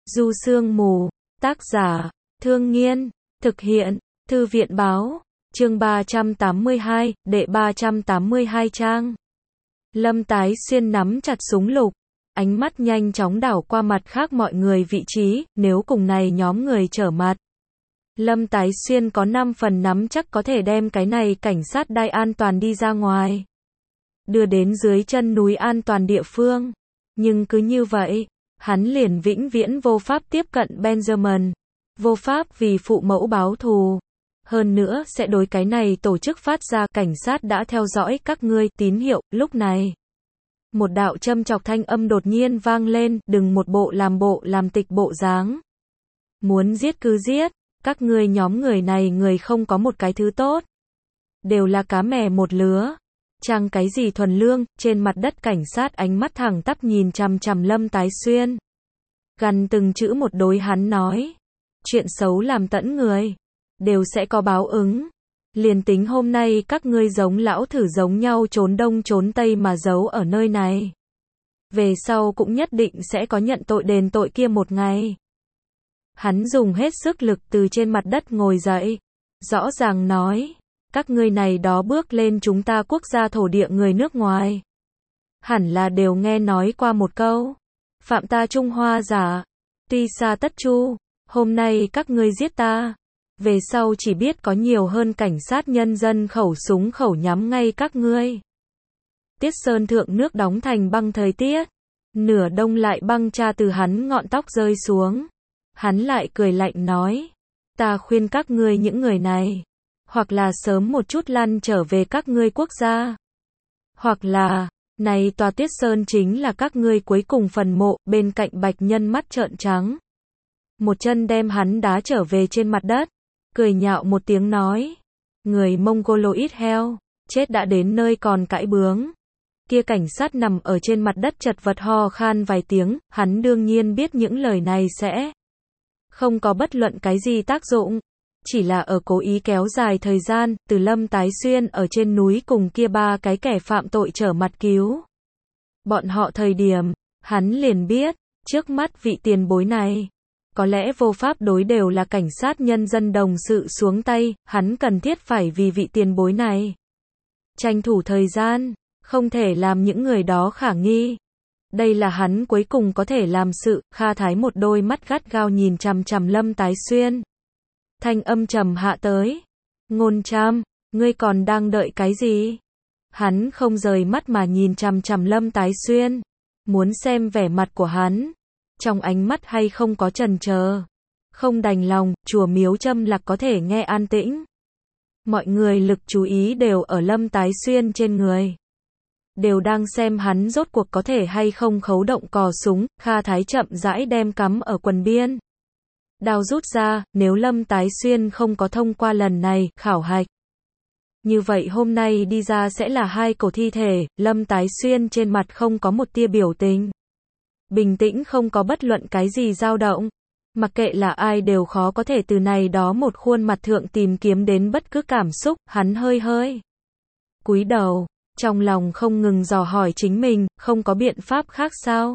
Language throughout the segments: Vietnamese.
Du Sương Mù, tác giả, Thương Nghiên, thực hiện, Thư viện báo, chương 382, đệ 382 trang. Lâm Tái Xuyên nắm chặt súng lục, ánh mắt nhanh chóng đảo qua mặt khác mọi người vị trí, nếu cùng này nhóm người trở mặt. Lâm Tái Xuyên có 5 phần nắm chắc có thể đem cái này cảnh sát đai an toàn đi ra ngoài. Đưa đến dưới chân núi an toàn địa phương. Nhưng cứ như vậy, hắn liền vĩnh viễn vô pháp tiếp cận Benjamin. Vô pháp vì phụ mẫu báo thù. Hơn nữa sẽ đối cái này tổ chức phát ra cảnh sát đã theo dõi các ngươi tín hiệu. Lúc này, một đạo châm chọc thanh âm đột nhiên vang lên, đừng một bộ làm tịch bộ dáng. Muốn giết cứ giết, các ngươi nhóm người này người không có một cái thứ tốt. Đều là cá mè một lứa. Chẳng cái gì thuần lương, trên mặt đất cảnh sát ánh mắt thẳng tắp nhìn chằm chằm Lâm Tái Xuyên. Gần từng chữ một đối hắn nói. Chuyện xấu làm tẫn người. Đều sẽ có báo ứng. Liền tính hôm nay các ngươi giống lão thử giống nhau trốn đông trốn tây mà giấu ở nơi này. Về sau cũng nhất định sẽ có nhận tội đền tội kia một ngày. Hắn dùng hết sức lực từ trên mặt đất ngồi dậy. Rõ ràng nói. Các ngươi này đó bước lên chúng ta quốc gia thổ địa người nước ngoài. Hẳn là đều nghe nói qua một câu. Phạm ta Trung Hoa giả. Tuy xa tất chu. Hôm nay các ngươi giết ta. Về sau chỉ biết có nhiều hơn cảnh sát nhân dân khẩu súng khẩu nhắm ngay các ngươi. Tiết Sơn thượng nước đóng thành băng thời tiết. Nửa đông lại băng cha từ hắn ngọn tóc rơi xuống. Hắn lại cười lạnh nói. Ta khuyên các ngươi những người này. Hoặc là sớm một chút lăn trở về các ngươi quốc gia. Hoặc là, này tòa Tiết Sơn chính là các ngươi cuối cùng phần mộ, bên cạnh Bạch Nhân mắt trợn trắng. Một chân đem hắn đá trở về trên mặt đất, cười nhạo một tiếng nói. Người Mongoloid heo, chết đã đến nơi còn cãi bướng. Kia cảnh sát nằm ở trên mặt đất chật vật ho khan vài tiếng, hắn đương nhiên biết những lời này sẽ không có bất luận cái gì tác dụng. Chỉ là ở cố ý kéo dài thời gian, từ Lâm Tái Xuyên ở trên núi cùng kia ba cái kẻ phạm tội trở mặt cứu. Bọn họ thời điểm, hắn liền biết, trước mắt vị tiền bối này, có lẽ vô pháp đối đều là cảnh sát nhân dân đồng sự xuống tay, hắn cần thiết phải vì vị tiền bối này. Tranh thủ thời gian, không thể làm những người đó khả nghi. Đây là hắn cuối cùng có thể làm sự, Kha Thái một đôi mắt gắt gao nhìn chằm chằm Lâm Tái Xuyên. Thanh âm trầm hạ tới. Ngôn Tram, ngươi còn đang đợi cái gì? Hắn không rời mắt mà nhìn chằm chằm Lâm Tái Xuyên. Muốn xem vẻ mặt của hắn. Trong ánh mắt hay không có chần chờ. Không đành lòng, chùa miếu châm lạc có thể nghe an tĩnh. Mọi người lực chú ý đều ở Lâm Tái Xuyên trên người. Đều đang xem hắn rốt cuộc có thể hay không khấu động cò súng. Kha Thái chậm rãi đem cắm ở quần biên. Đao rút ra, nếu Lâm Tái Xuyên không có thông qua lần này, khảo hạch. Như vậy hôm nay đi ra sẽ là 2 cổ thi thể, Lâm Tái Xuyên trên mặt không có một tia biểu tình. Bình tĩnh không có bất luận cái gì dao động. Mặc kệ là ai đều khó có thể từ này đó một khuôn mặt thượng tìm kiếm đến bất cứ cảm xúc, hắn hơi cúi đầu, trong lòng không ngừng dò hỏi chính mình, không có biện pháp khác sao?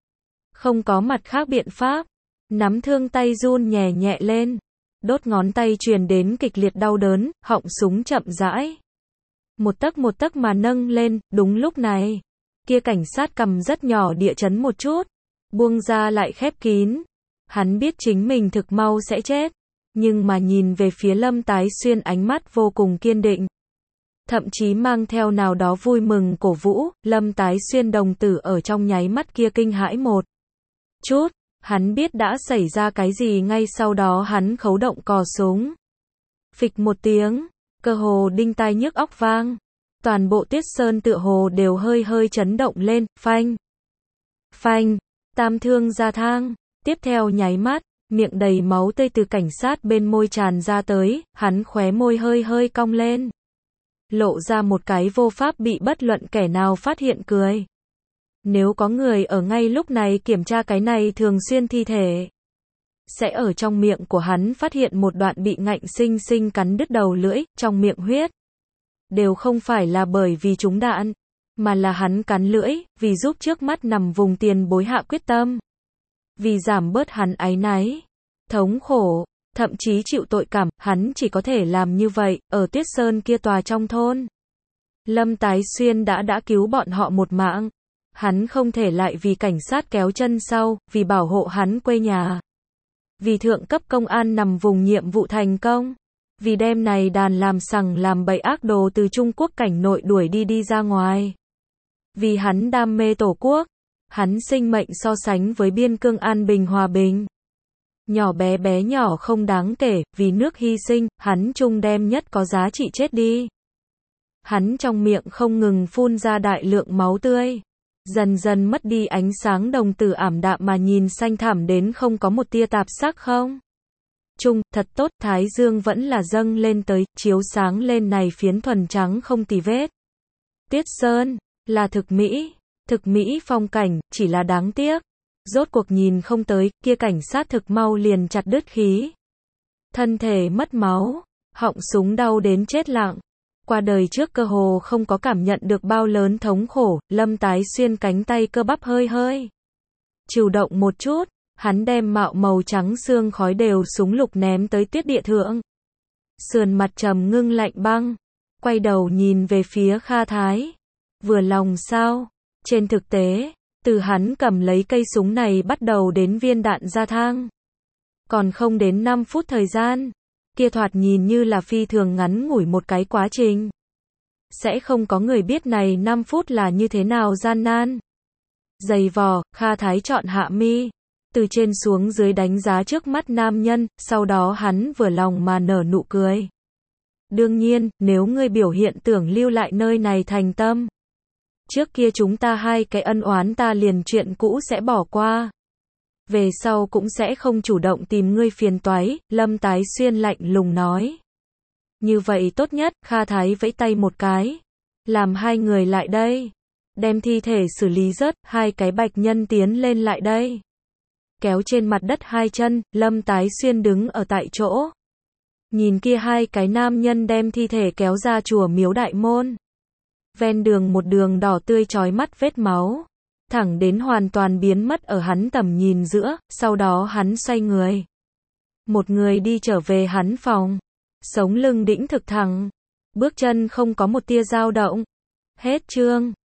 Không có mặt khác biện pháp. Nắm thương tay run nhẹ nhẹ lên. Đốt ngón tay truyền đến kịch liệt đau đớn, họng súng chậm rãi. Một tấc mà nâng lên, đúng lúc này. Kia cảnh sát cầm rất nhỏ địa chấn một chút. Buông ra lại khép kín. Hắn biết chính mình thực mau sẽ chết. Nhưng mà nhìn về phía Lâm Tái Xuyên ánh mắt vô cùng kiên định. Thậm chí mang theo nào đó vui mừng cổ vũ, Lâm Tái Xuyên đồng tử ở trong nháy mắt kia kinh hãi một chút. Hắn biết đã xảy ra cái gì ngay sau đó hắn khấu động cò súng. Phịch một tiếng, cơ hồ đinh tai nhức óc vang. Toàn bộ Tiết Sơn tựa hồ đều hơi chấn động lên, phanh. Phanh, tam thương ra thang. Tiếp theo nháy mắt, miệng đầy máu tươi từ cảnh sát bên môi tràn ra tới, hắn khóe môi hơi cong lên. Lộ ra một cái vô pháp bị bất luận kẻ nào phát hiện cười. Nếu có người ở ngay lúc này kiểm tra cái này thường xuyên thi thể, sẽ ở trong miệng của hắn phát hiện một đoạn bị ngạnh sinh sinh cắn đứt đầu lưỡi, trong miệng huyết. Đều không phải là bởi vì trúng đạn, mà là hắn cắn lưỡi, vì giúp trước mắt nằm vùng tiền bối hạ quyết tâm. Vì giảm bớt hắn áy náy, thống khổ, thậm chí chịu tội cảm, hắn chỉ có thể làm như vậy, ở Tuyết Sơn kia tòa trong thôn. Lâm Tái Xuyên đã cứu bọn họ một mạng. Hắn không thể lại vì cảnh sát kéo chân sau, vì bảo hộ hắn quê nhà. Vì thượng cấp công an nằm vùng nhiệm vụ thành công. Vì đem này đàn làm sằng làm bậy ác đồ từ Trung Quốc cảnh nội đuổi đi ra ngoài. Vì hắn đam mê tổ quốc. Hắn sinh mệnh so sánh với biên cương an bình hòa bình. Nhỏ bé nhỏ không đáng kể, vì nước hy sinh, hắn chung đem nhất có giá trị chết đi. Hắn trong miệng không ngừng phun ra đại lượng máu tươi. Dần dần mất đi ánh sáng đồng tử ảm đạm mà nhìn xanh thẳm đến không có một tia tạp sắc không. Chung, thật tốt, thái dương vẫn là dâng lên tới, chiếu sáng lên này phiến thuần trắng không tì vết. Tuyết Sơn, là thực mỹ phong cảnh, chỉ là đáng tiếc. Rốt cuộc nhìn không tới, kia cảnh sát thực mau liền chặt đứt khí. Thân thể mất máu, họng súng đau đến chết lặng. Qua đời trước cơ hồ không có cảm nhận được bao lớn thống khổ, Lâm Tái Xuyên cánh tay cơ bắp hơi chủ động một chút, hắn đem mạo màu trắng xương khói đều súng lục ném tới tuyết địa thượng. Sườn mặt trầm ngưng lạnh băng, quay đầu nhìn về phía Kha Thái. Vừa lòng sao? Trên thực tế, từ hắn cầm lấy cây súng này bắt đầu đến viên đạn ra thang. Còn không đến 5 phút thời gian. Kia thoạt nhìn như là phi thường ngắn ngủi một cái quá trình. Sẽ không có người biết này 5 phút là như thế nào gian nan. Dày vò, Kha Thái chọn hạ mi. Từ trên xuống dưới đánh giá trước mắt nam nhân, sau đó hắn vừa lòng mà nở nụ cười. Đương nhiên, nếu ngươi biểu hiện tưởng lưu lại nơi này thành tâm. Trước kia chúng ta hai cái ân oán ta liền chuyện cũ sẽ bỏ qua. Về sau cũng sẽ không chủ động tìm ngươi phiền toái, Lâm Tái Xuyên lạnh lùng nói. Như vậy tốt nhất, Kha Thái vẫy tay một cái. Làm hai người lại đây. Đem thi thể xử lý rớt, hai cái bạch nhân tiến lên lại đây. Kéo trên mặt đất hai chân, Lâm Tái Xuyên đứng ở tại chỗ. Nhìn kia hai cái nam nhân đem thi thể kéo ra chùa miếu đại môn. Ven đường một đường đỏ tươi chói mắt vết máu. Thẳng đến hoàn toàn biến mất ở hắn tầm nhìn giữa, sau đó hắn xoay người. Một người đi trở về hắn phòng. Sống lưng đĩnh thực thẳng. Bước chân không có một tia dao động. Hết chương.